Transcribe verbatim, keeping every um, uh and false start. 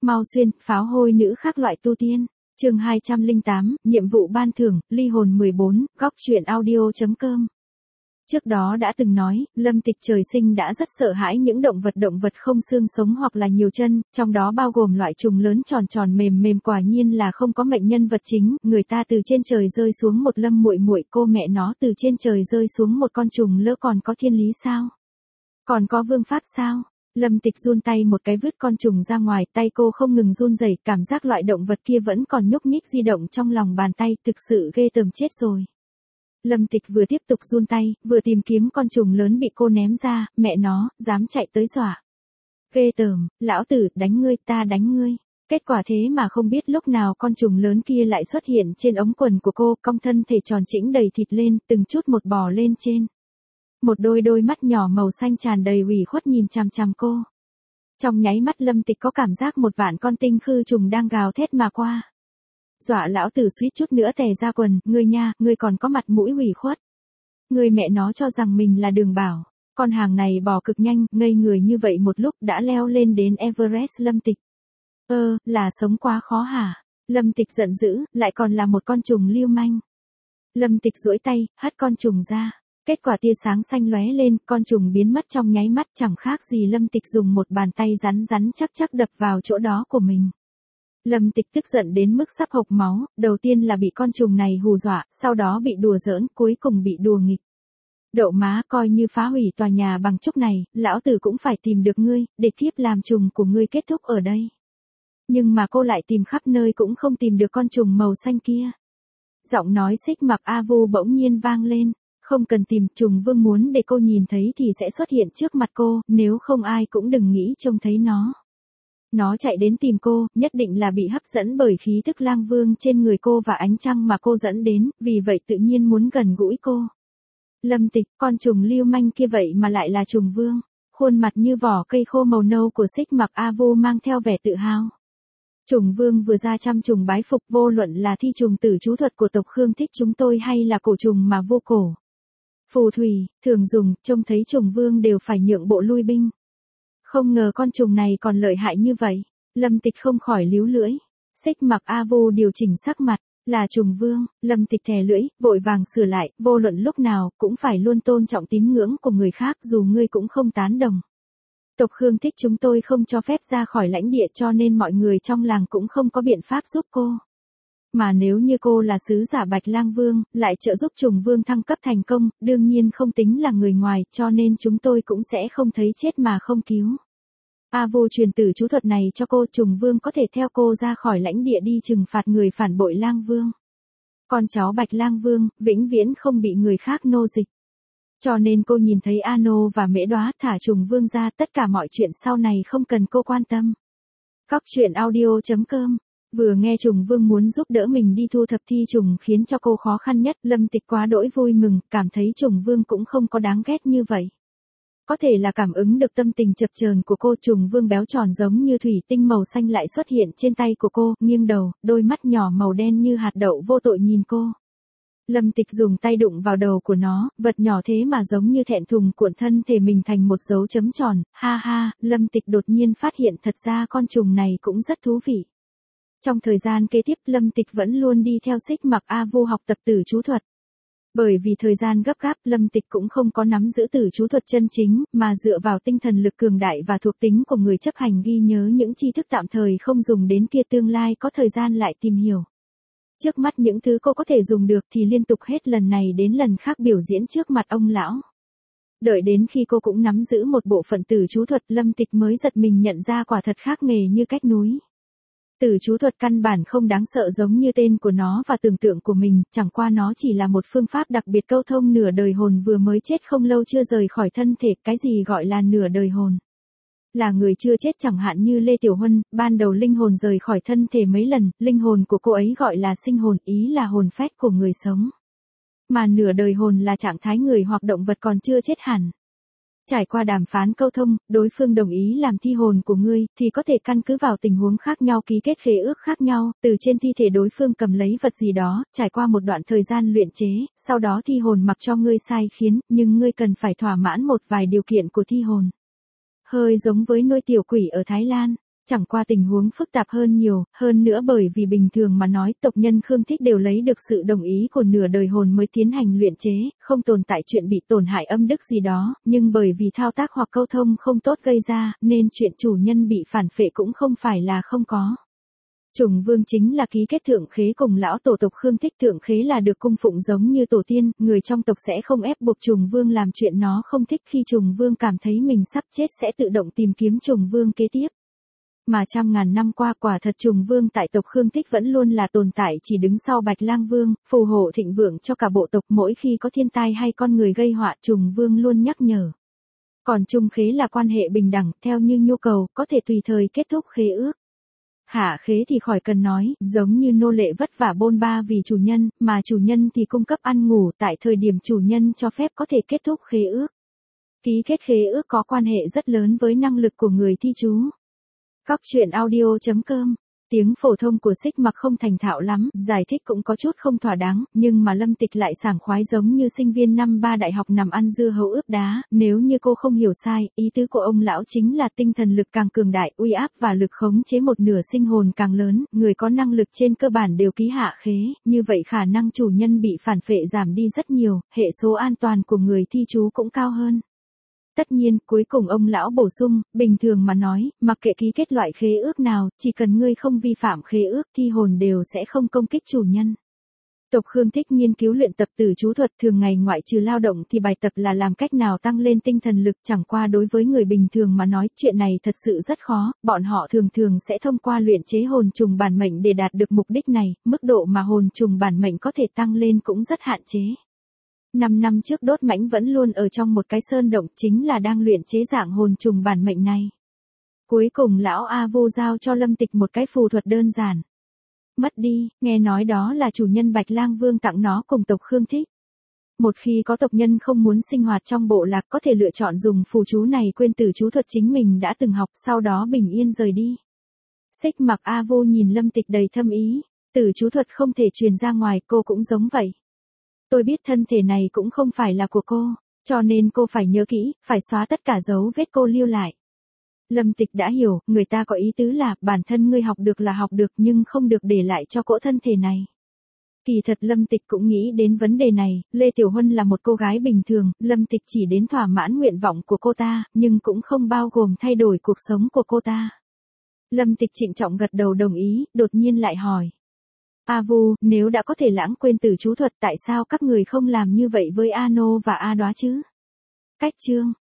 Mau xuyên, pháo hôi nữ khác loại tu tiên. Chương hai trăm lẻ tám, nhiệm vụ ban thưởng, ly hồn mười bốn, góc truyện audio.com. Trước đó đã từng nói, Lâm Tịch trời sinh đã rất sợ hãi những động vật động vật không xương sống hoặc là nhiều chân, trong đó bao gồm loại trùng lớn tròn tròn mềm mềm, quả nhiên là không có mệnh nhân vật chính, người ta từ trên trời rơi xuống một Lâm muội muội, cô mẹ nó từ trên trời rơi xuống một con trùng lỡ còn có thiên lý sao? Còn có vương pháp sao? Lâm Tịch run tay một cái vứt con trùng ra ngoài, tay cô không ngừng run rẩy, cảm giác loại động vật kia vẫn còn nhúc nhích di động trong lòng bàn tay, thực sự ghê tởm chết rồi. Lâm Tịch vừa tiếp tục run tay, vừa tìm kiếm con trùng lớn bị cô ném ra, mẹ nó, dám chạy tới dọa. Ghê tởm, lão tử, đánh ngươi, ta đánh ngươi. Kết quả thế mà không biết lúc nào con trùng lớn kia lại xuất hiện trên ống quần của cô, cong thân thể tròn chỉnh đầy thịt lên, từng chút một bò lên trên. Một đôi đôi mắt nhỏ màu xanh tràn đầy ủy khuất nhìn chằm chằm cô. Trong nháy mắt Lâm Tịch có cảm giác một vạn con tinh khư trùng đang gào thét mà qua. Dọa lão tử suýt chút nữa tè ra quần, ngươi nha, ngươi còn có mặt mũi ủy khuất. Ngươi mẹ nó cho rằng mình là Đường Bảo, con hàng này bò cực nhanh, ngây người như vậy một lúc đã leo lên đến Everest. Lâm Tịch. Ơ, là sống quá khó hả? Lâm Tịch giận dữ, lại còn là một con trùng lưu manh. Lâm Tịch duỗi tay, hất con trùng ra. Kết quả tia sáng xanh lóe lên, con trùng biến mất trong nháy mắt, chẳng khác gì Lâm Tịch dùng một bàn tay rắn rắn chắc chắc đập vào chỗ đó của mình. Lâm Tịch tức giận đến mức sắp hộc máu, đầu tiên là bị con trùng này hù dọa, sau đó bị đùa giỡn, cuối cùng bị đùa nghịch. Đậu má, coi như phá hủy tòa nhà bằng trúc này, lão tử cũng phải tìm được ngươi, để kiếp làm trùng của ngươi kết thúc ở đây. Nhưng mà cô lại tìm khắp nơi cũng không tìm được con trùng màu xanh kia. Giọng nói xích mặc A Vu bỗng nhiên vang lên. Không cần tìm, trùng vương muốn để cô nhìn thấy thì sẽ xuất hiện trước mặt cô, nếu không ai cũng đừng nghĩ trông thấy nó. Nó chạy đến tìm cô, nhất định là bị hấp dẫn bởi khí tức lang vương trên người cô và ánh trăng mà cô dẫn đến, vì vậy tự nhiên muốn gần gũi cô. Lâm Tịch, con trùng lưu manh kia vậy mà lại là trùng vương. Khuôn mặt như vỏ cây khô màu nâu của xích mặc A Vu mang theo vẻ tự hào. Trùng vương vừa ra trăm trùng bái phục, vô luận là thi trùng tử chú thuật của tộc Khương thích chúng tôi hay là cổ trùng mà vô cổ. Phù thủy, thường dùng, trông thấy trùng vương đều phải nhượng bộ lui binh. Không ngờ con trùng này còn lợi hại như vậy. Lâm Tịch không khỏi líu lưỡi. Xích mặc A Vu điều chỉnh sắc mặt, là trùng vương. Lâm Tịch thè lưỡi, vội vàng sửa lại, vô luận lúc nào, cũng phải luôn tôn trọng tín ngưỡng của người khác dù ngươi cũng không tán đồng. Tộc Khương thích chúng tôi không cho phép ra khỏi lãnh địa cho nên mọi người trong làng cũng không có biện pháp giúp cô. Mà nếu như cô là sứ giả Bạch Lang Vương, lại trợ giúp trùng vương thăng cấp thành công, đương nhiên không tính là người ngoài, cho nên chúng tôi cũng sẽ không thấy chết mà không cứu. A Vu truyền tử chú thuật này cho cô, trùng vương có thể theo cô ra khỏi lãnh địa đi trừng phạt người phản bội Lang Vương. Con cháu Bạch Lang Vương, vĩnh viễn không bị người khác nô dịch. Cho nên cô nhìn thấy Ano và Mễ Đóa thả trùng vương ra, tất cả mọi chuyện sau này không cần cô quan tâm. Góc truyện audio.com. Vừa nghe trùng vương muốn giúp đỡ mình đi thu thập thi trùng khiến cho cô khó khăn nhất, Lâm Tịch quá đỗi vui mừng, cảm thấy trùng vương cũng không có đáng ghét như vậy. Có thể là cảm ứng được tâm tình chập chờn của cô, trùng vương béo tròn giống như thủy tinh màu xanh lại xuất hiện trên tay của cô, nghiêng đầu, đôi mắt nhỏ màu đen như hạt đậu vô tội nhìn cô. Lâm Tịch dùng tay đụng vào đầu của nó, vật nhỏ thế mà giống như thẹn thùng cuộn thân thể mình thành một dấu chấm tròn, ha ha, Lâm Tịch đột nhiên phát hiện thật ra con trùng này cũng rất thú vị. Trong thời gian kế tiếp Lâm Tịch vẫn luôn đi theo xích mặc A Vu học tập tử chú thuật. Bởi vì thời gian gấp gáp Lâm Tịch cũng không có nắm giữ tử chú thuật chân chính, mà dựa vào tinh thần lực cường đại và thuộc tính của người chấp hành ghi nhớ những tri thức tạm thời không dùng đến kia, tương lai có thời gian lại tìm hiểu. Trước mắt những thứ cô có thể dùng được thì liên tục hết lần này đến lần khác biểu diễn trước mặt ông lão. Đợi đến khi cô cũng nắm giữ một bộ phận tử chú thuật, Lâm Tịch mới giật mình nhận ra quả thật khác nghề như cách núi. Tử chú thuật căn bản không đáng sợ giống như tên của nó và tưởng tượng của mình, chẳng qua nó chỉ là một phương pháp đặc biệt câu thông nửa đời hồn vừa mới chết không lâu chưa rời khỏi thân thể. Cái gì gọi là nửa đời hồn? Là người chưa chết chẳng hạn như Lê Tiểu Huân, ban đầu linh hồn rời khỏi thân thể mấy lần, linh hồn của cô ấy gọi là sinh hồn, ý là hồn phách của người sống. Mà nửa đời hồn là trạng thái người hoặc động vật còn chưa chết hẳn. Trải qua đàm phán câu thông, đối phương đồng ý làm thi hồn của ngươi, thì có thể căn cứ vào tình huống khác nhau ký kết khế ước khác nhau, từ trên thi thể đối phương cầm lấy vật gì đó, trải qua một đoạn thời gian luyện chế, sau đó thi hồn mặc cho ngươi sai khiến, nhưng ngươi cần phải thỏa mãn một vài điều kiện của thi hồn. Hơi giống với nuôi tiểu quỷ ở Thái Lan. Chẳng qua tình huống phức tạp hơn nhiều, hơn nữa bởi vì bình thường mà nói tộc nhân Khương Thích đều lấy được sự đồng ý của nửa đời hồn mới tiến hành luyện chế, không tồn tại chuyện bị tổn hại âm đức gì đó, nhưng bởi vì thao tác hoặc câu thông không tốt gây ra, nên chuyện chủ nhân bị phản phệ cũng không phải là không có. Trùng Vương chính là ký kết thượng khế cùng lão tổ tộc Khương Thích, thượng khế là được cung phụng giống như tổ tiên, người trong tộc sẽ không ép buộc Trùng Vương làm chuyện nó không thích, khi Trùng Vương cảm thấy mình sắp chết sẽ tự động tìm kiếm Trùng Vương kế tiếp. Mà trăm ngàn năm qua quả thật Trùng Vương tại tộc Khương Thích vẫn luôn là tồn tại chỉ đứng sau Bạch Lang Vương, phù hộ thịnh vượng cho cả bộ tộc, mỗi khi có thiên tai hay con người gây họa Trùng Vương luôn nhắc nhở. Còn trung khế là quan hệ bình đẳng, theo như nhu cầu, có thể tùy thời kết thúc khế ước. Hạ khế thì khỏi cần nói, giống như nô lệ vất vả bôn ba vì chủ nhân, mà chủ nhân thì cung cấp ăn ngủ tại thời điểm chủ nhân cho phép có thể kết thúc khế ước. Ký kết khế ước có quan hệ rất lớn với năng lực của người thi chú. Góc truyện audio chấm com. Tiếng phổ thông của Xích Mặc không thành thạo lắm, giải thích cũng có chút không thỏa đáng, nhưng mà Lâm Tịch lại sảng khoái giống như sinh viên năm ba đại học nằm ăn dưa hấu ướp đá, nếu như cô không hiểu sai, ý tứ của ông lão chính là tinh thần lực càng cường đại, uy áp và lực khống chế một nửa sinh hồn càng lớn, người có năng lực trên cơ bản đều ký hạ khế, như vậy khả năng chủ nhân bị phản phệ giảm đi rất nhiều, hệ số an toàn của người thi chú cũng cao hơn. Tất nhiên, cuối cùng ông lão bổ sung, bình thường mà nói, mặc kệ ký kết loại khế ước nào, chỉ cần ngươi không vi phạm khế ước, thi hồn đều sẽ không công kích chủ nhân. Tộc Khương Thích nghiên cứu luyện tập tử chú thuật, thường ngày ngoại trừ lao động thì bài tập là làm cách nào tăng lên tinh thần lực, chẳng qua đối với người bình thường mà nói, chuyện này thật sự rất khó, bọn họ thường thường sẽ thông qua luyện chế hồn trùng bản mệnh để đạt được mục đích này, mức độ mà hồn trùng bản mệnh có thể tăng lên cũng rất hạn chế. Năm năm trước Đốt Mãnh vẫn luôn ở trong một cái sơn động, chính là đang luyện chế dạng hồn trùng bản mệnh này. Cuối cùng lão A Vô giao cho Lâm Tịch một cái phù thuật đơn giản. Mất đi, nghe nói đó là chủ nhân Bạch Lang Vương tặng nó cùng tộc Khương Thích. Một khi có tộc nhân không muốn sinh hoạt trong bộ lạc có thể lựa chọn dùng phù chú này quên tử chú thuật chính mình đã từng học, sau đó bình yên rời đi. Xích Mặc A Vô nhìn Lâm Tịch đầy thâm ý, tử chú thuật không thể truyền ra ngoài, cô cũng giống vậy. Tôi biết thân thể này cũng không phải là của cô, cho nên cô phải nhớ kỹ, phải xóa tất cả dấu vết cô lưu lại. Lâm Tịch đã hiểu, người ta có ý tứ là, bản thân ngươi học được là học được nhưng không được để lại cho cỗ thân thể này. Kỳ thật Lâm Tịch cũng nghĩ đến vấn đề này, Lê Tiểu Huân là một cô gái bình thường, Lâm Tịch chỉ đến thỏa mãn nguyện vọng của cô ta, nhưng cũng không bao gồm thay đổi cuộc sống của cô ta. Lâm Tịch trịnh trọng gật đầu đồng ý, đột nhiên lại hỏi. A Vu, nếu đã có thể lãng quên tử chú thuật tại sao các người không làm như vậy với A Nô và A Đóa chứ? Cách chương